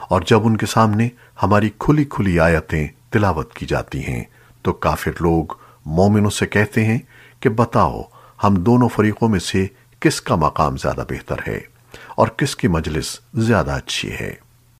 और जब उनके सामने हमारी खुली खुली आयतें तिलावत की जाती हैं तो काफिर लोग मोमिनों से कहते हैं कि बताओ हम दोनों फरीकों में से किसका मकाम ज्यादा बेहतर है और किसकी मजलिस ज्यादा अच्छी है।